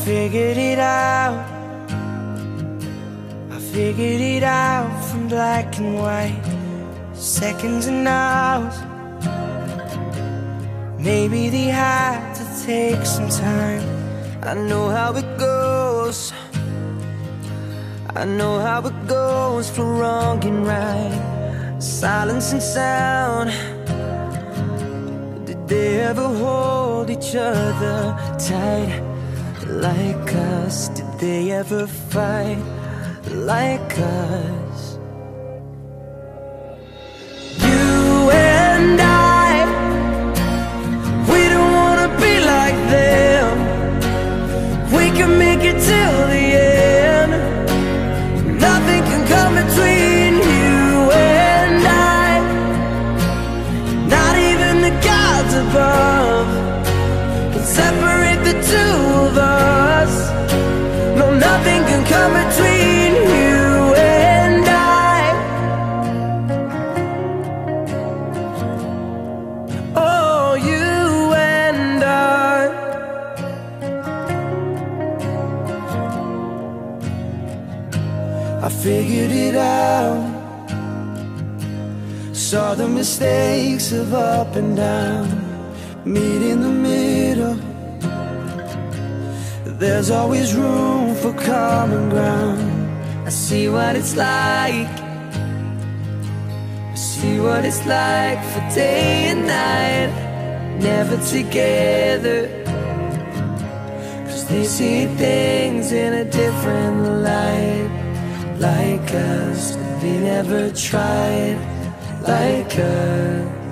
figured it out. I figured it out from black and white, seconds and hours. Maybe they had to take some time. I know how it goes. I know how it goes for wrong and right, silence and sound. Did they ever hold each other tight like us? Did they ever fight like us? You and I, we don't wanna be like them. We can make it till the end. Nothing can come between you and I, not even the gods above can separate the two of us. No, nothing can come between you and I. Oh, you and I. I figured it out. Saw the mistakes of up and down, meet in the middle. There's always room for common ground. I see what it's like. I see what it's like for day and night, never together. 'Cause they see things in a different light, like us. They never tried like us.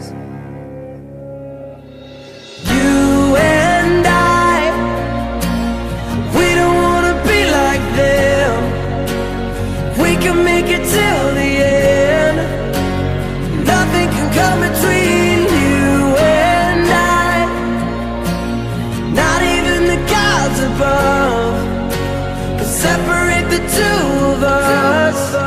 You and I, we don't wanna be like them. We can make it till the end. Nothing can come between you and I, not even the gods above can separate the two of us.